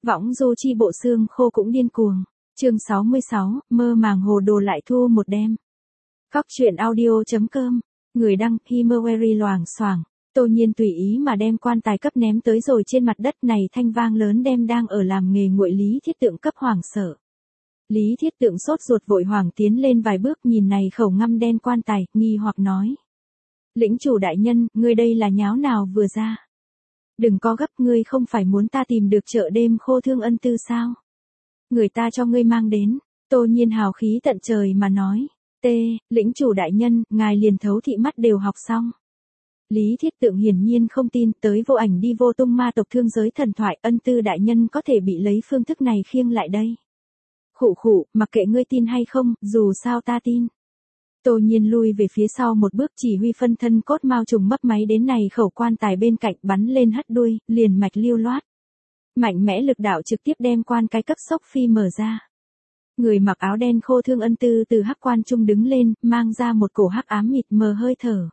Võng du chi bộ xương khô cũng điên cuồng. Chương 66, mơ màng hồ đồ lại thu một đêm. Các chuyện audio.com, người đăng, Himewery loảng xoảng. Tô Nhiên tùy ý mà đem quan tài cấp ném tới rồi trên mặt đất này thanh vang lớn đem đang ở làm nghề nguội Lý Thiết Tượng cấp hoảng sợ. Lý Thiết Tượng sốt ruột vội hoàng tiến lên vài bước nhìn này khẩu ngăm đen quan tài, nghi hoặc nói. Lĩnh chủ đại nhân, ngươi đây là nháo nào vừa ra? Đừng có gấp, ngươi không phải muốn ta tìm được chợ đêm khô thương ân tư sao? Người ta cho ngươi mang đến. Tô Nhiên hào khí tận trời mà nói. Lĩnh chủ đại nhân, ngài liền thấu thị mắt đều học xong. Lý Thiết Tượng hiển nhiên không tin, tới vô ảnh đi vô tung ma tộc thương giới thần thoại, ân tư đại nhân có thể bị lấy phương thức này khiêng lại đây. Khụ, mặc kệ ngươi tin hay không, dù sao ta tin. Tô Nhiên lui về phía sau một bước, chỉ huy phân thân cốt mao trùng mấp máy đến này khẩu quan tài bên cạnh bắn lên hất đuôi, liền mạch lưu loát. Mạnh mẽ lực đạo trực tiếp đem quan cái cấp sốc phi mở ra. Người mặc áo đen khô thương ân tư từ hắc quan trung đứng lên, mang ra một cổ hắc ám mịt mờ hơi thở.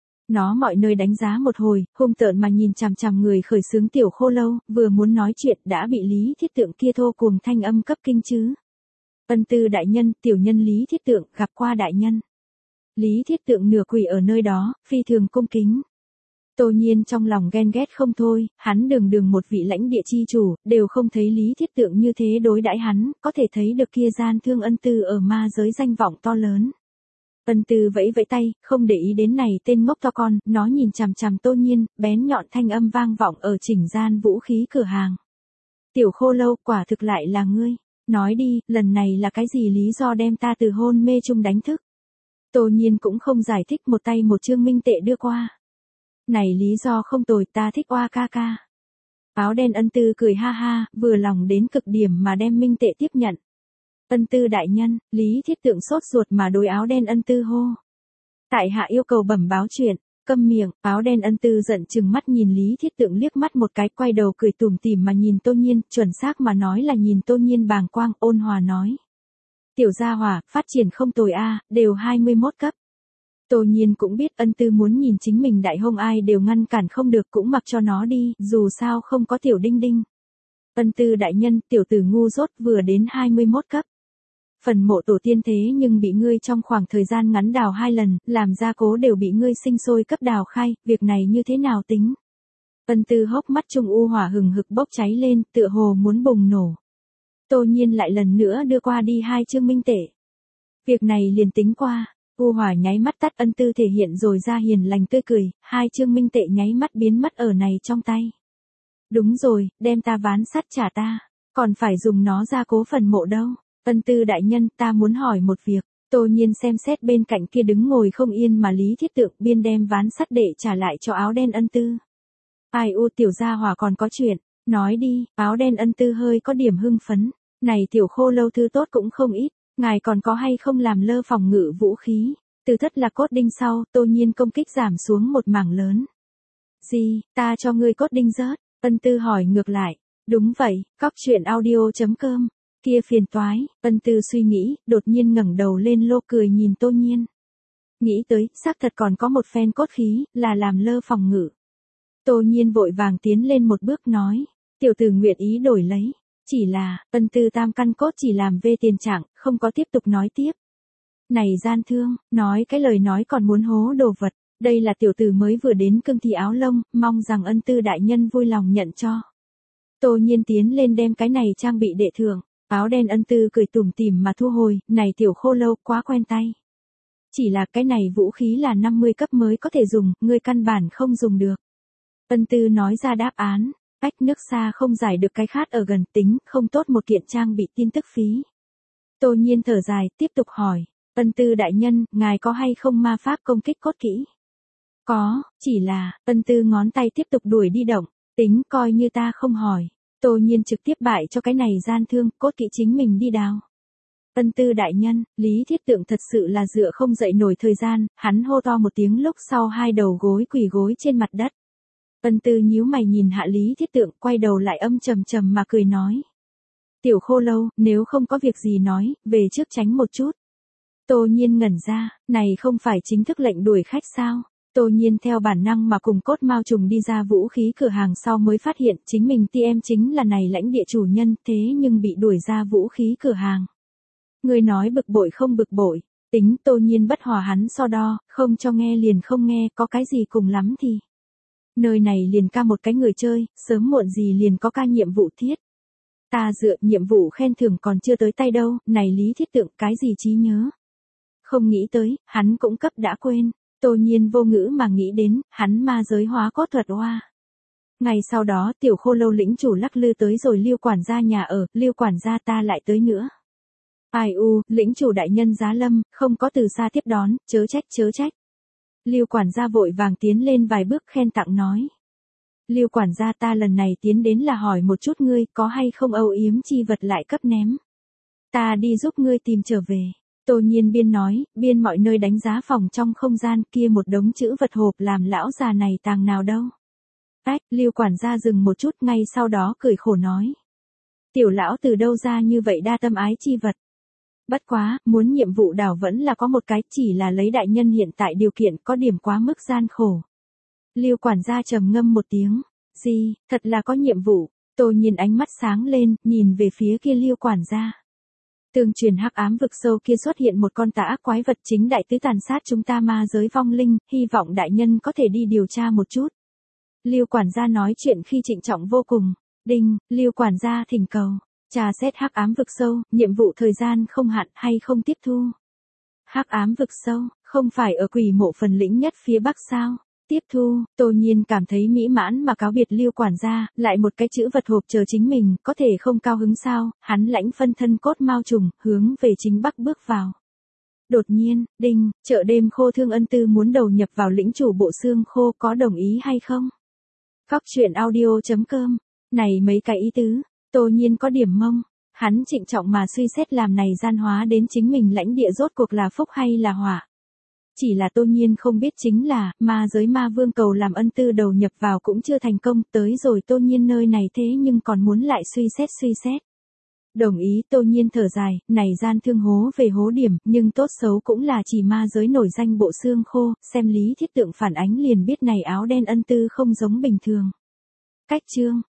Nó mọi nơi đánh giá một hồi, hung tợn mà nhìn chằm chằm người khởi xướng tiểu khô lâu, vừa muốn nói chuyện đã bị Lý Thiết Tượng kia thô cuồng thanh âm cấp kinh chứ. Ân tư đại nhân, tiểu nhân Lý Thiết Tượng, gặp qua đại nhân. Lý Thiết Tượng nửa quỳ ở nơi đó, phi thường cung kính. Tô Nhiên trong lòng ghen ghét không thôi, hắn đường một vị lãnh địa chi chủ, đều không thấy Lý Thiết Tượng như thế đối đãi hắn, có thể thấy được kia gian thương ân tư ở ma giới danh vọng to lớn. Ân tư vẫy tay, không để ý đến này tên ngốc to con, nó nhìn chằm chằm Tô Nhiên, bén nhọn thanh âm vang vọng ở chỉnh gian vũ khí cửa hàng. Tiểu khô lâu, quả thực lại là ngươi. Nói đi, lần này là cái gì lý do đem ta từ hôn mê chung đánh thức? Tô Nhiên cũng không giải thích, một tay một chương minh tệ đưa qua. Này lý do không tồi, ta thích oa ca ca. Áo đen ân tư cười ha ha, vừa lòng đến cực điểm mà đem minh tệ tiếp nhận. Ân tư đại nhân, Lý Thiết Tượng sốt ruột mà đối áo đen ân tư hô. Tại hạ yêu cầu bẩm báo chuyện, câm miệng, áo đen ân tư giận chừng mắt nhìn Lý Thiết Tượng liếc mắt một cái, quay đầu cười tủm tỉm mà nhìn Tô Nhiên, chuẩn xác mà nói là nhìn Tô Nhiên bàng quang, ôn hòa nói. Tiểu gia hỏa, phát triển không tồi a, đều 21 cấp. Tô Nhiên cũng biết ân tư muốn nhìn chính mình đại hông ai đều ngăn cản không được, cũng mặc cho nó đi, dù sao không có tiểu đinh đinh. Ân tư đại nhân, tiểu tử ngu dốt vừa đến 21 cấp. Phần mộ tổ tiên thế nhưng bị ngươi trong khoảng thời gian ngắn đào 2 lần, làm gia cố đều bị ngươi sinh sôi cấp đào khai, việc này như thế nào tính? Ân tư hốc mắt trung u hỏa hừng hực bốc cháy lên, tựa hồ muốn bùng nổ. Tô Nhiên lại lần nữa đưa qua đi 2 chương minh tệ. Việc này liền tính qua, u hỏa nháy mắt tắt, ân tư thể hiện rồi ra hiền lành tươi cười, 2 chương minh tệ nháy mắt biến mất ở này trong tay. Đúng rồi, đem ta ván sắt trả ta, còn phải dùng nó ra cố phần mộ đâu. Ân tư đại nhân, ta muốn hỏi một việc. Tô Nhiên xem xét bên cạnh kia đứng ngồi không yên mà Lý Thiết Tượng, biên đem ván sắt để trả lại cho áo đen ân tư. Ai u, tiểu gia hỏa còn có chuyện, nói đi. Áo đen ân tư hơi có điểm hưng phấn. Này tiểu khô lâu thư tốt cũng không ít, ngài còn có hay không làm lơ phòng ngự vũ khí? Từ thất là cốt đinh sau, Tô Nhiên công kích giảm xuống một mảng lớn. Gì, ta cho ngươi cốt đinh rớt? Ân tư hỏi ngược lại. Đúng vậy, các chuyện audio.com. Kia phiền toái, ân tư suy nghĩ, đột nhiên ngẩng đầu lên lô cười nhìn Tô Nhiên. Nghĩ tới, xác thật còn có một phen cốt khí, là làm lơ phòng ngự. Tô Nhiên vội vàng tiến lên một bước nói, tiểu tử nguyện ý đổi lấy. Chỉ là, ân tư tam căn cốt chỉ làm về tiền trạng, không có tiếp tục nói tiếp. Này gian thương, nói cái lời nói còn muốn hố đồ vật, đây là tiểu tử mới vừa đến cương thi áo lông, mong rằng ân tư đại nhân vui lòng nhận cho. Tô Nhiên tiến lên đem cái này trang bị đệ thưởng. Áo đen ân tư cười tủm tỉm mà thu hồi, này tiểu khô lâu quá quen tay. Chỉ là cái này vũ khí là 50 cấp mới có thể dùng, ngươi căn bản không dùng được. Ân tư nói ra đáp án, nước xa không giải được cái khát ở gần, tính không tốt một kiện trang bị tin tức phí. Tô Nhiên thở dài, tiếp tục hỏi, ân tư đại nhân, ngài có hay không ma pháp công kích cốt kỹ? Có, chỉ là, ân tư ngón tay tiếp tục đuổi đi động, tính coi như ta không hỏi. Tô Nhiên trực tiếp bại cho cái này gian thương, cốt kỹ chính mình đi đào. Ân tư đại nhân, Lý Thiết Tượng thật sự là dựa không dậy nổi thời gian, hắn hô to một tiếng lúc sau 2 đầu gối quỳ gối trên mặt đất. Ân tư nhíu mày nhìn hạ Lý Thiết Tượng, quay đầu lại âm trầm trầm mà cười nói. Tiểu khô lâu, nếu không có việc gì nói, về trước tránh một chút. Tô Nhiên ngẩn ra, này không phải chính thức lệnh đuổi khách sao? Tô Nhiên theo bản năng mà cùng Cốt Mao Trùng đi ra vũ khí cửa hàng sau mới phát hiện chính mình TM chính là này lãnh địa chủ nhân, thế nhưng bị đuổi ra vũ khí cửa hàng. Người nói bực bội không bực bội, tính Tô Nhiên bất hòa hắn so đo, không cho nghe liền không nghe, có cái gì cùng lắm thì. Nơi này liền ca một cái người chơi, sớm muộn gì liền có ca nhiệm vụ thiết. Ta dựa nhiệm vụ khen thưởng còn chưa tới tay đâu, này Lý Thiết Tượng cái gì trí nhớ. Không nghĩ tới, hắn cũng cấp đã quên. Tô Nhiên vô ngữ mà nghĩ đến, hắn ma giới hóa cốt thuật oa. Ngày sau đó tiểu Khô Lâu lĩnh chủ lắc lư tới rồi Lưu quản gia nhà ở, Lưu quản gia ta lại tới nữa. Ai u, lĩnh chủ đại nhân giá lâm, không có từ xa tiếp đón, chớ trách. Lưu quản gia vội vàng tiến lên vài bước khen tặng nói. Lưu quản gia ta lần này tiến đến là hỏi một chút ngươi có hay không âu yếm chi vật lại cấp ném. Ta đi giúp ngươi tìm trở về. Tô Nhiên biên nói, biên mọi nơi đánh giá phòng trong không gian kia một đống chữ vật hộp làm lão già này tàng nào đâu. Lưu quản gia dừng một chút ngay sau đó cười khổ nói. Tiểu lão từ đâu ra như vậy đa tâm ái chi vật. Bất quá, muốn nhiệm vụ đảo vẫn là có một cái chỉ là lấy đại nhân hiện tại điều kiện có điểm quá mức gian khổ. Lưu quản gia trầm ngâm một tiếng. Gì, thật là có nhiệm vụ. Tô Nhiên ánh mắt sáng lên, nhìn về phía kia Lưu quản gia. Tương truyền hắc ám vực sâu kia xuất hiện một con tà ác quái vật chính đại tứ tàn sát chúng ta ma giới vong linh, hy vọng đại nhân có thể đi điều tra một chút. Lưu quản gia nói chuyện khi trịnh trọng vô cùng. Đinh, Lưu quản gia thỉnh cầu. Trà xét hắc ám vực sâu, nhiệm vụ thời gian không hạn hay không tiếp thu. Hắc ám vực sâu, không phải ở Quỷ Mộ phần lĩnh nhất phía bắc sao? Tiếp thu, Tô Nhiên cảm thấy mỹ mãn mà cáo biệt Lưu quản gia, lại một cái chữ vật hộp chờ chính mình, có thể không cao hứng sao? Hắn lãnh phân thân Cốt Mao Trùng, hướng về chính bắc bước vào. Đột nhiên, đinh, chợ đêm Khô Thương Ân Tư muốn đầu nhập vào lĩnh chủ bộ xương khô, có đồng ý hay không? Cóc truyện audio.com. Này mấy cái ý tứ, Tô Nhiên có điểm mông. Hắn trịnh trọng mà suy xét làm này gian hóa đến chính mình lãnh địa rốt cuộc là phúc hay là họa. Chỉ là Tô Nhiên không biết chính là, ma giới ma vương cầu làm Ân Tư đầu nhập vào cũng chưa thành công, tới rồi Tô Nhiên nơi này thế nhưng còn muốn lại suy xét. Đồng ý Tô Nhiên thở dài, này gian thương hố về hố điểm, nhưng tốt xấu cũng là chỉ ma giới nổi danh bộ xương khô, xem Lý Thiết Tượng phản ánh liền biết này áo đen Ân Tư không giống bình thường. Cách chương.